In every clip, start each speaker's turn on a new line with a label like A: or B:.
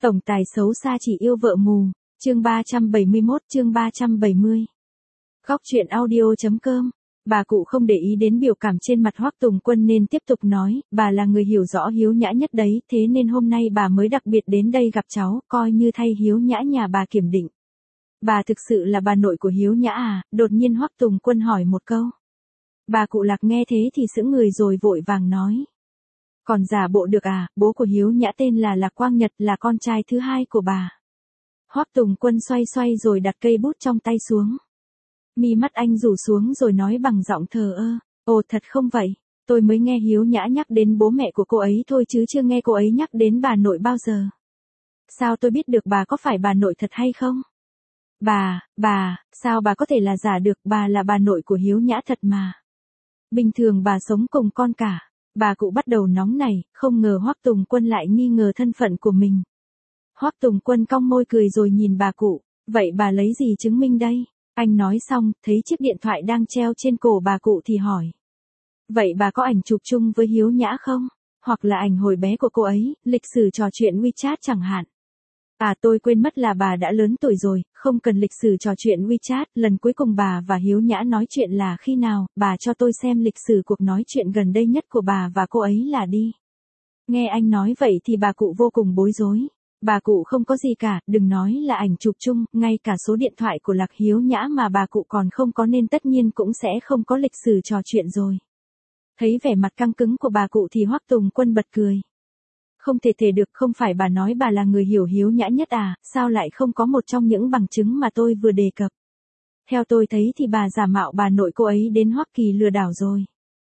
A: Tổng tài xấu xa chỉ yêu vợ mù. Chương 371, chương 370. Góc truyện audio.com. Bà cụ không để ý đến biểu cảm trên mặt Hoắc Tùng Quân nên tiếp tục nói, bà là người hiểu rõ Hiếu Nhã nhất đấy, thế nên hôm nay bà mới đặc biệt đến đây gặp cháu, coi như thay Hiếu Nhã nhà bà kiểm định. Bà thực sự là bà nội của Hiếu Nhã à? Đột nhiên Hoắc Tùng Quân hỏi một câu. Bà cụ Lạc nghe thế thì sững người rồi vội vàng nói. Còn giả bộ được à, bố của Hiếu Nhã tên là Lạc Quang Nhật, là con trai thứ hai của bà. Hoắc Tùng Quân xoay xoay rồi đặt cây bút trong tay xuống. Mi mắt anh rủ xuống rồi nói bằng giọng thờ ơ, ồ thật không vậy, tôi mới nghe Hiếu Nhã nhắc đến bố mẹ của cô ấy thôi chứ chưa nghe cô ấy nhắc đến bà nội bao giờ. Sao tôi biết được bà có phải bà nội thật hay không? Sao bà có thể là giả được, bà là bà nội của Hiếu Nhã thật mà. Bình thường bà sống cùng con cả. Bà cụ bắt đầu nóng nảy, không ngờ Hoắc Tùng Quân lại nghi ngờ thân phận của mình. Hoắc Tùng Quân cong môi cười rồi nhìn bà cụ, vậy bà lấy gì chứng minh đây? Anh nói xong, thấy chiếc điện thoại đang treo trên cổ bà cụ thì hỏi. Vậy bà có ảnh chụp chung với Hiếu Nhã không? Hoặc là ảnh hồi bé của cô ấy, lịch sử trò chuyện WeChat chẳng hạn. À tôi quên mất là bà đã lớn tuổi rồi, không cần lịch sử trò chuyện WeChat, lần cuối cùng bà và Hiếu Nhã nói chuyện là khi nào, bà cho tôi xem lịch sử cuộc nói chuyện gần đây nhất của bà và cô ấy là đi. Nghe anh nói vậy thì bà cụ vô cùng bối rối. Bà cụ không có gì cả, đừng nói là ảnh chụp chung, ngay cả số điện thoại của Lạc Hiếu Nhã mà bà cụ còn không có nên tất nhiên cũng sẽ không có lịch sử trò chuyện rồi. Thấy vẻ mặt căng cứng của bà cụ thì Hoắc Tùng Quân bật cười. Không thể được, không phải bà nói bà là người hiểu Hiếu Nhã nhất à, sao lại không có một trong những bằng chứng mà tôi vừa đề cập. Theo tôi thấy thì bà giả mạo bà nội cô ấy đến Hoắc Kỳ lừa đảo rồi.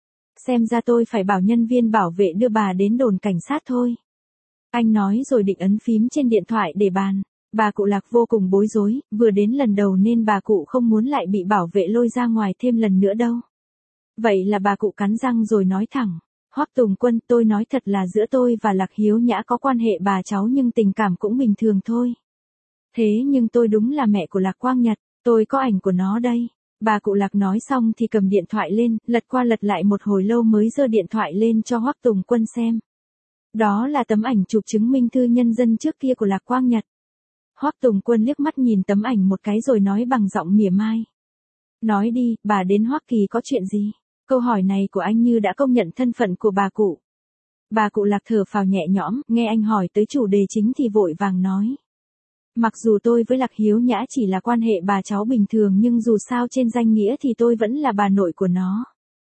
A: Xem ra tôi phải bảo nhân viên bảo vệ đưa bà đến đồn cảnh sát thôi. Anh nói rồi định ấn phím trên điện thoại để bàn. Bà cụ Lạc vô cùng bối rối, vừa đến lần đầu nên bà cụ không muốn lại bị bảo vệ lôi ra ngoài thêm lần nữa đâu. Vậy là bà cụ cắn răng rồi nói thẳng. Hoắc Tùng Quân, tôi nói thật là giữa tôi và Lạc Hiếu Nhã có quan hệ bà cháu nhưng tình cảm cũng bình thường thôi. Thế nhưng tôi đúng là mẹ của Lạc Quang Nhật, tôi có ảnh của nó đây. Bà cụ Lạc nói xong thì cầm điện thoại lên, lật qua lật lại một hồi lâu mới giơ điện thoại lên cho Hoắc Tùng Quân xem. Đó là tấm ảnh chụp chứng minh thư nhân dân trước kia của Lạc Quang Nhật. Hoắc Tùng Quân liếc mắt nhìn tấm ảnh một cái rồi nói bằng giọng mỉa mai. Nói đi, bà đến Hoắc Kỳ có chuyện gì? Câu hỏi này của anh như đã công nhận thân phận của bà cụ. Bà cụ Lạc thở phào nhẹ nhõm, nghe anh hỏi tới chủ đề chính thì vội vàng nói. Mặc dù tôi với Lạc Hiếu Nhã chỉ là quan hệ bà cháu bình thường nhưng dù sao trên danh nghĩa thì tôi vẫn là bà nội của nó.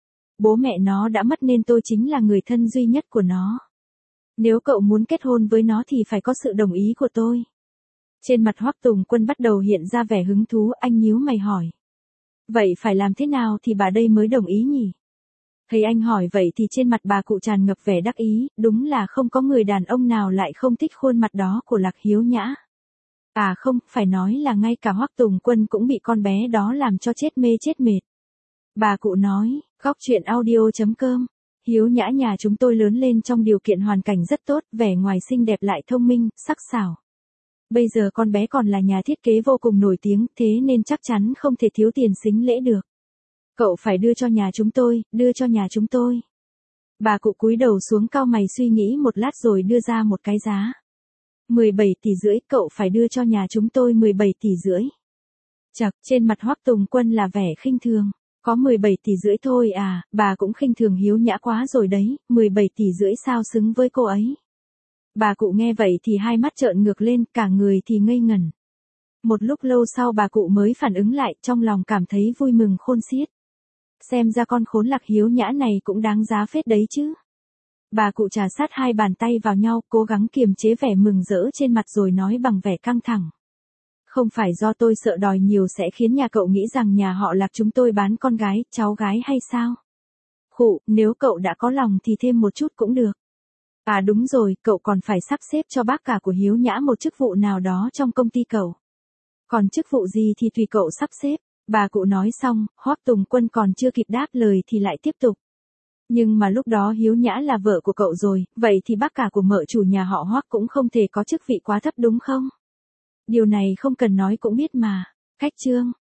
A: Bố mẹ nó đã mất nên tôi chính là người thân duy nhất của nó. Nếu cậu muốn kết hôn với nó thì phải có sự đồng ý của tôi. Trên mặt Hoắc Tùng Quân bắt đầu hiện ra vẻ hứng thú, anh nhíu mày hỏi. Vậy phải làm thế nào thì bà đây mới đồng ý nhỉ? Thấy anh hỏi vậy thì trên mặt bà cụ tràn ngập vẻ đắc ý, đúng là không có người đàn ông nào lại không thích khuôn mặt đó của Lạc Hiếu Nhã. À không, phải nói là ngay cả Hoắc Tùng Quân cũng bị con bé đó làm cho chết mê chết mệt. Bà cụ nói, góc truyện audio.com. Hiếu Nhã nhà chúng tôi lớn lên trong điều kiện hoàn cảnh rất tốt, vẻ ngoài xinh đẹp lại thông minh, sắc sảo. Bây giờ con bé còn là nhà thiết kế vô cùng nổi tiếng, thế nên chắc chắn không thể thiếu tiền sính lễ được. Cậu phải đưa cho nhà chúng tôi, đưa cho nhà chúng tôi. Bà cụ cúi đầu xuống cau mày suy nghĩ một lát rồi đưa ra một cái giá. 17,5 tỷ, cậu phải đưa cho nhà chúng tôi 17,5 tỷ. Chậc, trên mặt Hoắc Tùng Quân là vẻ khinh thường. Có 17,5 tỷ thôi à, bà cũng khinh thường Hiếu Nhã quá rồi đấy, 17,5 tỷ sao xứng với cô ấy. Bà cụ nghe vậy thì hai mắt trợn ngược lên, cả người thì ngây ngẩn. Một lúc lâu sau bà cụ mới phản ứng lại, trong lòng cảm thấy vui mừng khôn xiết. Xem ra con khốn Lạc Hiếu Nhã này cũng đáng giá phết đấy chứ. Bà cụ trà sát hai bàn tay vào nhau, cố gắng kiềm chế vẻ mừng rỡ trên mặt rồi nói bằng vẻ căng thẳng. Không phải do tôi sợ đòi nhiều sẽ khiến nhà cậu nghĩ rằng nhà họ Lạc chúng tôi bán con gái, cháu gái hay sao? Khụ, nếu cậu đã có lòng thì thêm một chút cũng được. À đúng rồi, cậu còn phải sắp xếp cho bác cả của Hiếu Nhã một chức vụ nào đó trong công ty cậu. Còn chức vụ gì thì tùy cậu sắp xếp. Bà cụ nói xong, Hoắc Tùng Quân còn chưa kịp đáp lời thì lại tiếp tục. Nhưng mà lúc đó Hiếu Nhã là vợ của cậu rồi, vậy thì bác cả của mợ chủ nhà họ Hoắc cũng không thể có chức vị quá thấp đúng không? Điều này không cần nói cũng biết mà. Khách trương,